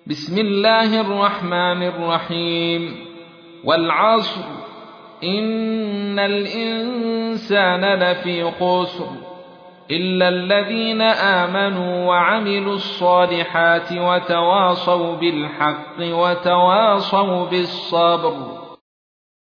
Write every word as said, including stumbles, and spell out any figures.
بسم الله الرحمن الرحيم والعصر إن الإنسان لفي خسر إلا الذين آمنوا وعملوا الصالحات وتواصوا بالحق وتواصوا بالصبر